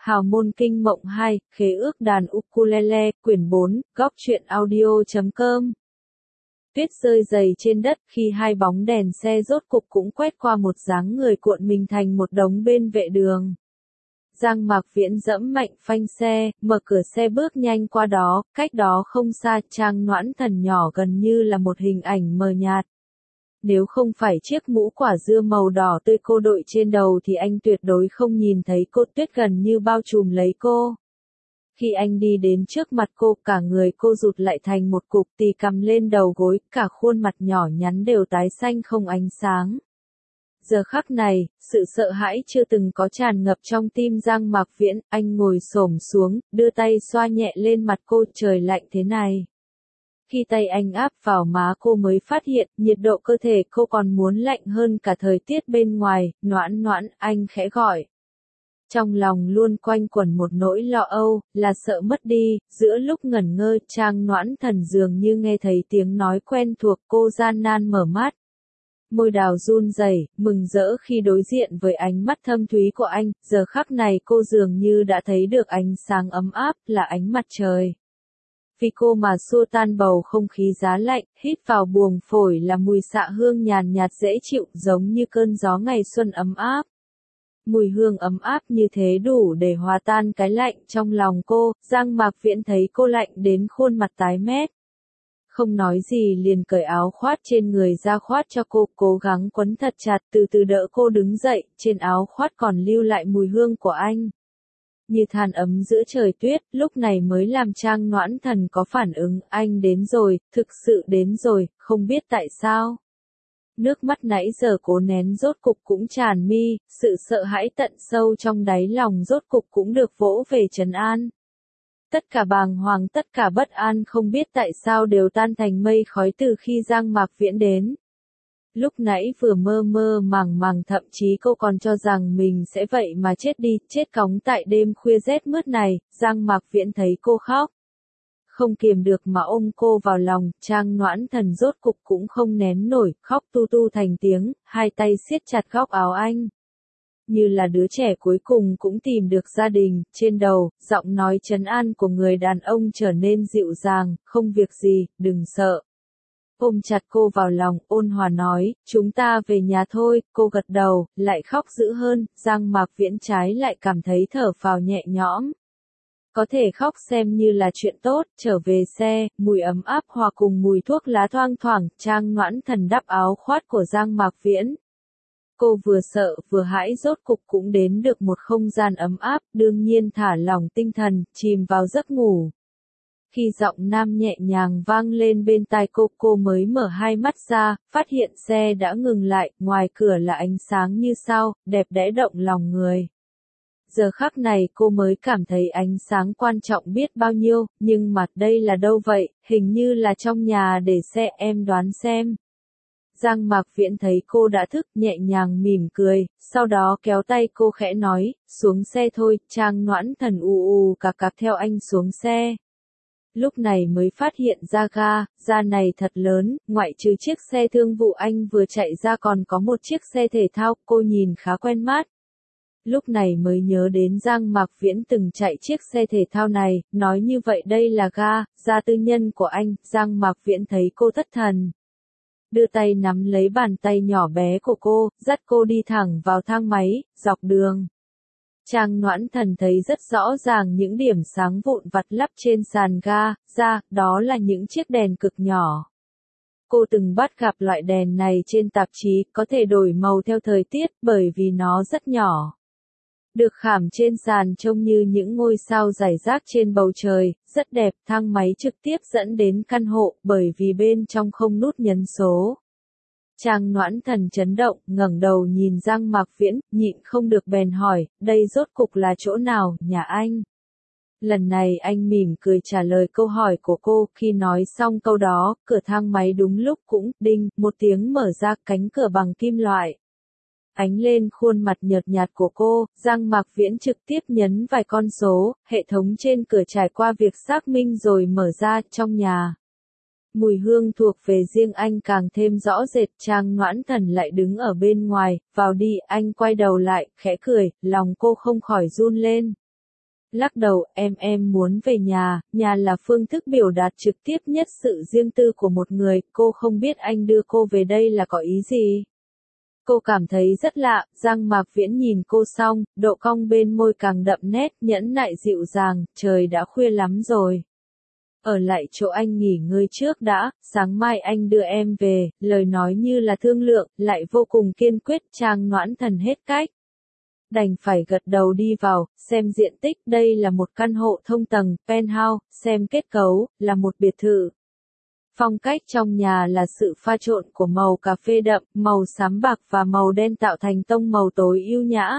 Hào môn kinh mộng 2, khế ước đàn ukulele, quyển 4, góc truyện audio.com. Tuyết rơi dày trên đất khi hai bóng đèn xe rốt cục cũng quét qua một dáng người cuộn mình thành một đống bên vệ đường. Giang Mạc Viễn giẫm mạnh phanh xe, mở cửa xe bước nhanh qua đó, cách đó không xa Trang Noãn Thần nhỏ gần như là một hình ảnh mờ nhạt. Nếu không phải chiếc mũ quả dưa màu đỏ tươi cô đội trên đầu thì anh tuyệt đối không nhìn thấy cô. Tuyết gần như bao trùm lấy cô. Khi anh đi đến trước mặt cô, cả người cô rụt lại thành một cục, tì cằm lên đầu gối, cả khuôn mặt nhỏ nhắn đều tái xanh không ánh sáng. Giờ khắc này, sự sợ hãi chưa từng có tràn ngập trong tim Giang Mạc Viễn. Anh ngồi xổm xuống, đưa tay xoa nhẹ lên mặt cô. Trời lạnh thế này. Khi tay anh áp vào má cô mới phát hiện, nhiệt độ cơ thể cô còn muốn lạnh hơn cả thời tiết bên ngoài. Noãn Noãn, anh khẽ gọi. Trong lòng luôn quanh quẩn một nỗi lo âu, là sợ mất đi. Giữa lúc ngẩn ngơ, Trang Noãn Thần dường như nghe thấy tiếng nói quen thuộc. Cô gian nan mở mắt. Môi đào run rẩy, mừng rỡ khi đối diện với ánh mắt thâm thúy của anh. Giờ khắc này cô dường như đã thấy được ánh sáng ấm áp, là ánh mặt trời. Vì cô mà xua tan bầu không khí giá lạnh, hít vào buồng phổi là mùi xạ hương nhàn nhạt dễ chịu, giống như cơn gió ngày xuân ấm áp. Mùi hương ấm áp như thế đủ để hòa tan cái lạnh trong lòng cô. Giang Mạc Viễn thấy cô lạnh đến khuôn mặt tái mét. Không nói gì liền cởi áo khoác trên người ra khoác cho cô, cố gắng quấn thật chặt, từ từ đỡ cô đứng dậy. Trên áo khoác còn lưu lại mùi hương của anh. Như than ấm giữa trời tuyết, lúc này mới làm Trang Noãn Thần có phản ứng. Anh đến rồi, thực sự đến rồi, không biết tại sao. Nước mắt nãy giờ cố nén rốt cục cũng tràn mi, sự sợ hãi tận sâu trong đáy lòng rốt cục cũng được vỗ về trấn an. Tất cả bàng hoàng, tất cả bất an không biết tại sao đều tan thành mây khói từ khi Giang Mạc Viễn đến. Lúc nãy vừa mơ mơ màng màng, thậm chí cô còn cho rằng mình sẽ vậy mà chết đi, chết cóng tại đêm khuya rét mướt này. Giang Mạc Viễn thấy cô khóc. Không kiềm được mà ôm cô vào lòng. Trang Noãn Thần rốt cục cũng không nén nổi, khóc tu tu thành tiếng, hai tay siết chặt góc áo anh. Như là đứa trẻ cuối cùng cũng tìm được gia đình. Trên đầu, giọng nói trấn an của người đàn ông trở nên dịu dàng. Không việc gì, đừng sợ. Ôm chặt cô vào lòng, ôn hòa nói, chúng ta về nhà thôi. Cô gật đầu, lại khóc dữ hơn. Giang Mạc Viễn trái lại cảm thấy thở phào nhẹ nhõm. Có thể khóc xem như là chuyện tốt. Trở về xe, mùi ấm áp hòa cùng mùi thuốc lá thoang thoảng. Trang Noãn Thần đắp áo khoác của Giang Mạc Viễn. Cô vừa sợ vừa hãi, rốt cục cũng đến được một không gian ấm áp. Đương nhiên thả lỏng tinh thần, chìm vào giấc ngủ. Khi giọng nam nhẹ nhàng vang lên bên tai cô mới mở hai mắt ra, phát hiện xe đã ngừng lại. Ngoài cửa là ánh sáng như sao, đẹp đẽ động lòng người. Giờ khắc này cô mới cảm thấy ánh sáng quan trọng biết bao nhiêu. Nhưng mà đây là đâu vậy? Hình như là trong nhà để xe, em đoán xem. Giang Mạc Viễn thấy cô đã thức, nhẹ nhàng mỉm cười, sau đó kéo tay cô khẽ nói, xuống xe thôi. Trang Noãn Thần ù cạc theo anh xuống xe. Lúc này mới phát hiện ra ga này thật lớn, ngoại trừ chiếc xe thương vụ anh vừa chạy ra còn có một chiếc xe thể thao. Cô nhìn khá quen mắt. Lúc này mới nhớ đến Giang Mạc Viễn từng chạy chiếc xe thể thao này. Nói như vậy đây là ga tư nhân của anh. Giang Mạc Viễn thấy cô thất thần, đưa tay nắm lấy bàn tay nhỏ bé của cô, dắt cô đi thẳng vào thang máy. Dọc đường, Trang Noãn Thần thấy rất rõ ràng những điểm sáng vụn vặt lắp trên sàn ga, đó là những chiếc đèn cực nhỏ. Cô từng bắt gặp loại đèn này trên tạp chí, có thể đổi màu theo thời tiết bởi vì nó rất nhỏ. Được khảm trên sàn trông như những ngôi sao rải rác trên bầu trời, rất đẹp. Thang máy trực tiếp dẫn đến căn hộ, bởi vì bên trong không nút nhấn số. Trang Noãn Thần chấn động, ngẩng đầu nhìn Giang Mạc Viễn, nhịn không được bèn hỏi, đây rốt cục là chỗ nào, nhà anh? Lần này anh mỉm cười trả lời câu hỏi của cô. Khi nói xong câu đó, cửa thang máy đúng lúc cũng, đinh, một tiếng mở ra, cánh cửa bằng kim loại. Ánh lên khuôn mặt nhợt nhạt của cô, Giang Mạc Viễn trực tiếp nhấn vài con số, hệ thống trên cửa trải qua việc xác minh rồi mở ra. Trong nhà, mùi hương thuộc về riêng anh càng thêm rõ rệt. Trang Noãn Thần lại đứng ở bên ngoài, vào đi. Anh quay đầu lại, khẽ cười, lòng cô không khỏi run lên. Lắc đầu, em muốn về nhà là phương thức biểu đạt trực tiếp nhất sự riêng tư của một người, cô không biết anh đưa cô về đây là có ý gì. Cô cảm thấy rất lạ, Giang Mạc Viễn nhìn cô xong, độ cong bên môi càng đậm nét, nhẫn nại dịu dàng, trời đã khuya lắm rồi. Ở lại chỗ anh nghỉ ngơi trước đã, sáng mai anh đưa em về, lời nói như là thương lượng, lại vô cùng kiên quyết, Trang Noãn Thần hết cách. Đành phải gật đầu đi vào, xem diện tích, đây là một căn hộ thông tầng, penthouse, xem kết cấu, là một biệt thự. Phong cách trong nhà là sự pha trộn của màu cà phê đậm, màu xám bạc và màu đen tạo thành tông màu tối ưu nhã.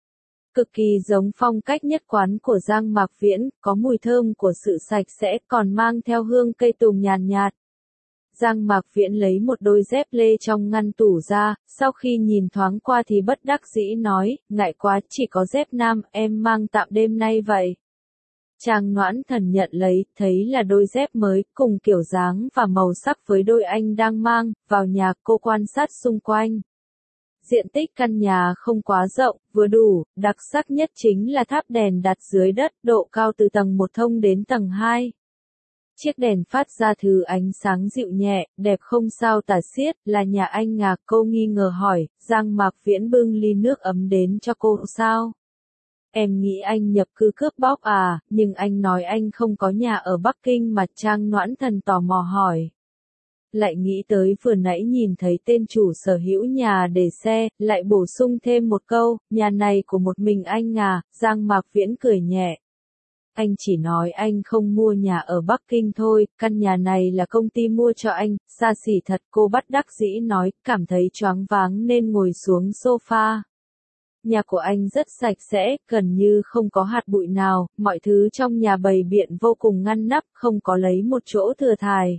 Cực kỳ giống phong cách nhất quán của Giang Mạc Viễn, có mùi thơm của sự sạch sẽ còn mang theo hương cây tùng nhàn nhạt. Giang Mạc Viễn lấy một đôi dép lê trong ngăn tủ ra, sau khi nhìn thoáng qua thì bất đắc dĩ nói, ngại quá chỉ có dép nam, em mang tạm đêm nay vậy. Trang Noãn Thần nhận lấy, thấy là đôi dép mới, cùng kiểu dáng và màu sắc với đôi anh đang mang, vào nhà cô quan sát xung quanh. Diện tích căn nhà không quá rộng, vừa đủ, đặc sắc nhất chính là tháp đèn đặt dưới đất, độ cao từ tầng 1 thông đến tầng 2. Chiếc đèn phát ra thứ ánh sáng dịu nhẹ, đẹp không sao tả xiết, là nhà anh à, cô nghi ngờ hỏi, Giang Mạc Viễn bưng ly nước ấm đến cho cô sao? Em nghĩ anh nhập cư cướp bóc à, nhưng anh nói anh không có nhà ở Bắc Kinh mà. Trang Noãn Thần tò mò hỏi. Lại nghĩ tới vừa nãy nhìn thấy tên chủ sở hữu nhà để xe, lại bổ sung thêm một câu, nhà này của một mình anh à, Giang Mạc Viễn cười nhẹ. Anh chỉ nói anh không mua nhà ở Bắc Kinh thôi, căn nhà này là công ty mua cho anh, xa xỉ thật. Cô bất đắc dĩ nói, cảm thấy choáng váng nên ngồi xuống sofa. Nhà của anh rất sạch sẽ, gần như không có hạt bụi nào, mọi thứ trong nhà bày biện vô cùng ngăn nắp, không có lấy một chỗ thừa thải.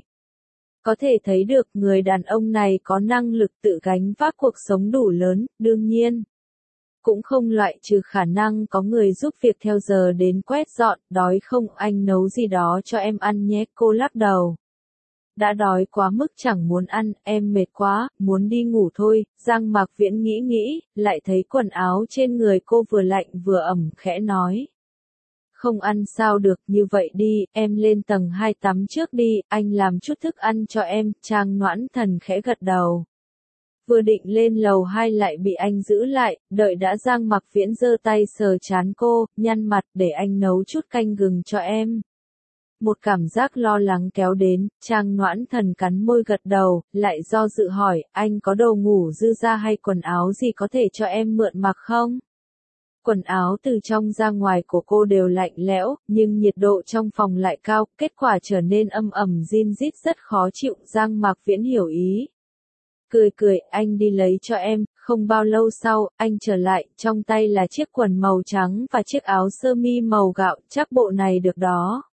Có thể thấy được người đàn ông này có năng lực tự gánh vác cuộc sống đủ lớn, đương nhiên. Cũng không loại trừ khả năng có người giúp việc theo giờ đến quét dọn, đói không anh nấu gì đó cho em ăn nhé. Cô lắc đầu. Đã đói quá mức chẳng muốn ăn, em mệt quá, muốn đi ngủ thôi. Giang Mạc Viễn nghĩ, lại thấy quần áo trên người cô vừa lạnh vừa ẩm, khẽ nói. Không ăn sao được, như vậy đi, em lên tầng 2 tắm trước đi, anh làm chút thức ăn cho em. Trang Noãn Thần khẽ gật đầu. Vừa định lên lầu 2 lại bị anh giữ lại, đợi đã Giang Mạc Viễn giơ tay sờ trán cô, nhăn mặt để anh nấu chút canh gừng cho em. Một cảm giác lo lắng kéo đến, Trang Noãn Thần cắn môi gật đầu, lại do dự hỏi, anh có đồ ngủ dư ra hay quần áo gì có thể cho em mượn mặc không? Quần áo từ trong ra ngoài của cô đều lạnh lẽo, nhưng nhiệt độ trong phòng lại cao, kết quả trở nên âm ẩm rin rít rất khó chịu. Giang Mạc Viễn hiểu ý. Cười, anh đi lấy cho em. Không bao lâu sau, anh trở lại, trong tay là chiếc quần màu trắng và chiếc áo sơ mi màu gạo, chắc bộ này được đó.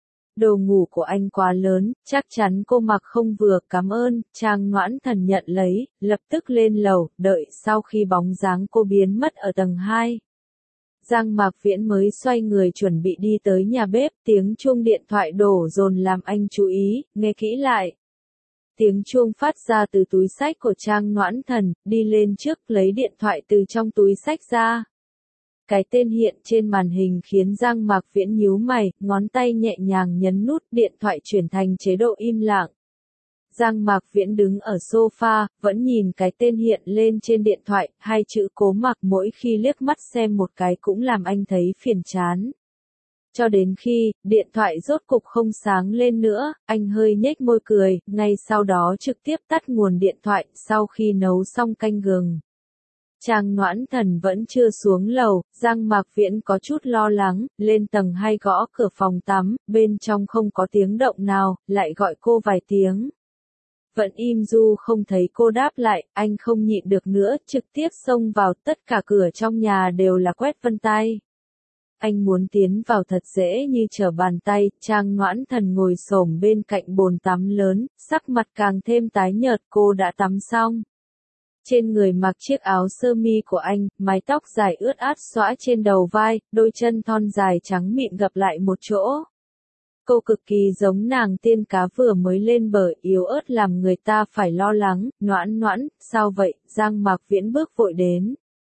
Đồ ngủ của anh quá lớn, chắc chắn cô mặc không vừa, cảm ơn. Trang Noãn Thần nhận lấy, lập tức lên lầu, đợi sau khi bóng dáng cô biến mất ở tầng 2. Giang Mạc Viễn mới xoay người chuẩn bị đi tới nhà bếp, tiếng chuông điện thoại đổ dồn làm anh chú ý, nghe kỹ lại. Tiếng chuông phát ra từ túi xách của Trang Noãn Thần, đi lên trước lấy điện thoại từ trong túi xách ra. Cái tên hiện trên màn hình khiến Giang Mạc Viễn nhíu mày, ngón tay nhẹ nhàng nhấn nút, điện thoại chuyển thành chế độ im lặng. Giang Mạc Viễn đứng ở sofa, vẫn nhìn cái tên hiện lên trên điện thoại, hai chữ Cố Mặc mỗi khi liếc mắt xem một cái cũng làm anh thấy phiền chán. Cho đến khi, điện thoại rốt cục không sáng lên nữa, anh hơi nhếch môi cười, ngay sau đó trực tiếp tắt nguồn điện thoại, sau khi nấu xong canh gừng. Trang Noãn Thần vẫn chưa xuống lầu, Giang Mạc Viễn có chút lo lắng, lên tầng 2 gõ cửa phòng tắm, bên trong không có tiếng động nào, lại gọi cô vài tiếng. Vẫn im du không thấy cô đáp lại, anh không nhịn được nữa, trực tiếp xông vào, tất cả cửa trong nhà đều là quét vân tay. Anh muốn tiến vào thật dễ như trở bàn tay. Trang Noãn Thần ngồi xổm bên cạnh bồn tắm lớn, sắc mặt càng thêm tái nhợt. Cô đã tắm xong. Trên người mặc chiếc áo sơ mi của anh, mái tóc dài ướt át xõa trên đầu vai, đôi chân thon dài trắng mịn gập lại một chỗ. Cô cực kỳ giống nàng tiên cá vừa mới lên bờ, yếu ớt làm người ta phải lo lắng. Noãn, sao vậy? Giang Mạc Viễn bước vội đến.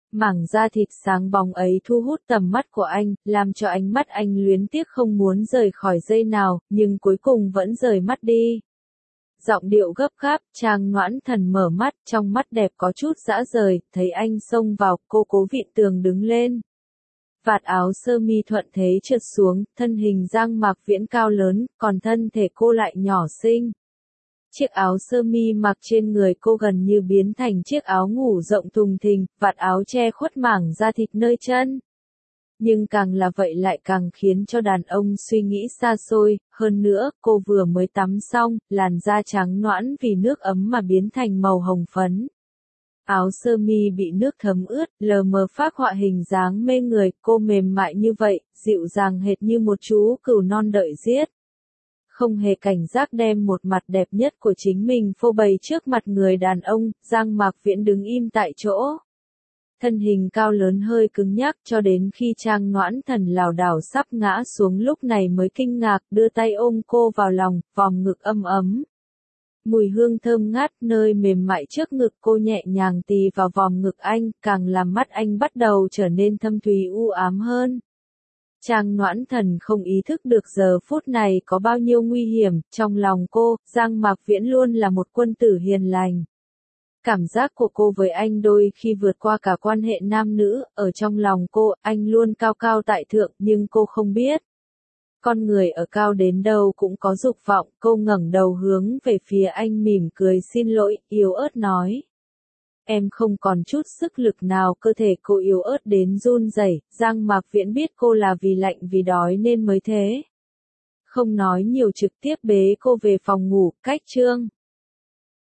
Mảng da thịt sáng bóng ấy thu hút tầm mắt của anh, làm cho ánh mắt anh luyến tiếc không muốn rời khỏi giây nào, nhưng cuối cùng vẫn rời mắt đi. Giọng điệu gấp gáp, Trang Noãn Thần mở mắt, trong mắt đẹp có chút dã rời, thấy anh xông vào, cô cố vịn tường đứng lên. Vạt áo sơ mi thuận thế trượt xuống, thân hình Giang Mạc Viễn cao lớn, còn thân thể cô lại nhỏ xinh. Chiếc áo sơ mi mặc trên người cô gần như biến thành chiếc áo ngủ rộng thùng thình, vạt áo che khuất mảng da thịt nơi chân. Nhưng càng là vậy lại càng khiến cho đàn ông suy nghĩ xa xôi, hơn nữa, cô vừa mới tắm xong, làn da trắng nõn vì nước ấm mà biến thành màu hồng phấn. Áo sơ mi bị nước thấm ướt, lờ mờ phác họa hình dáng mê người, cô mềm mại như vậy, dịu dàng hệt như một chú cừu non đợi giết. Không hề cảnh giác đem một mặt đẹp nhất của chính mình phô bày trước mặt người đàn ông, Giang Mạc Viễn đứng im tại chỗ. Thân hình cao lớn hơi cứng nhắc cho đến khi Trang Noãn Thần lảo đảo sắp ngã xuống lúc này mới kinh ngạc đưa tay ôm cô vào lòng, vòng ngực ấm ấm. Mùi hương thơm ngát nơi mềm mại trước ngực cô nhẹ nhàng tì vào vòng ngực anh, càng làm mắt anh bắt đầu trở nên thâm thúy u ám hơn. Trang Noãn Thần không ý thức được giờ phút này có bao nhiêu nguy hiểm, trong lòng cô, Giang Mạc Viễn luôn là một quân tử hiền lành. Cảm giác của cô với anh đôi khi vượt qua cả quan hệ nam nữ, ở trong lòng cô, anh luôn cao cao tại thượng nhưng cô không biết. Con người ở cao đến đâu cũng có dục vọng, cô ngẩng đầu hướng về phía anh mỉm cười xin lỗi, yếu ớt nói. Em không còn chút sức lực nào, cơ thể cô yếu ớt đến run rẩy. Giang Mạc Viễn biết cô là vì lạnh vì đói nên mới thế. Không nói nhiều trực tiếp bế cô về phòng ngủ, cách chương.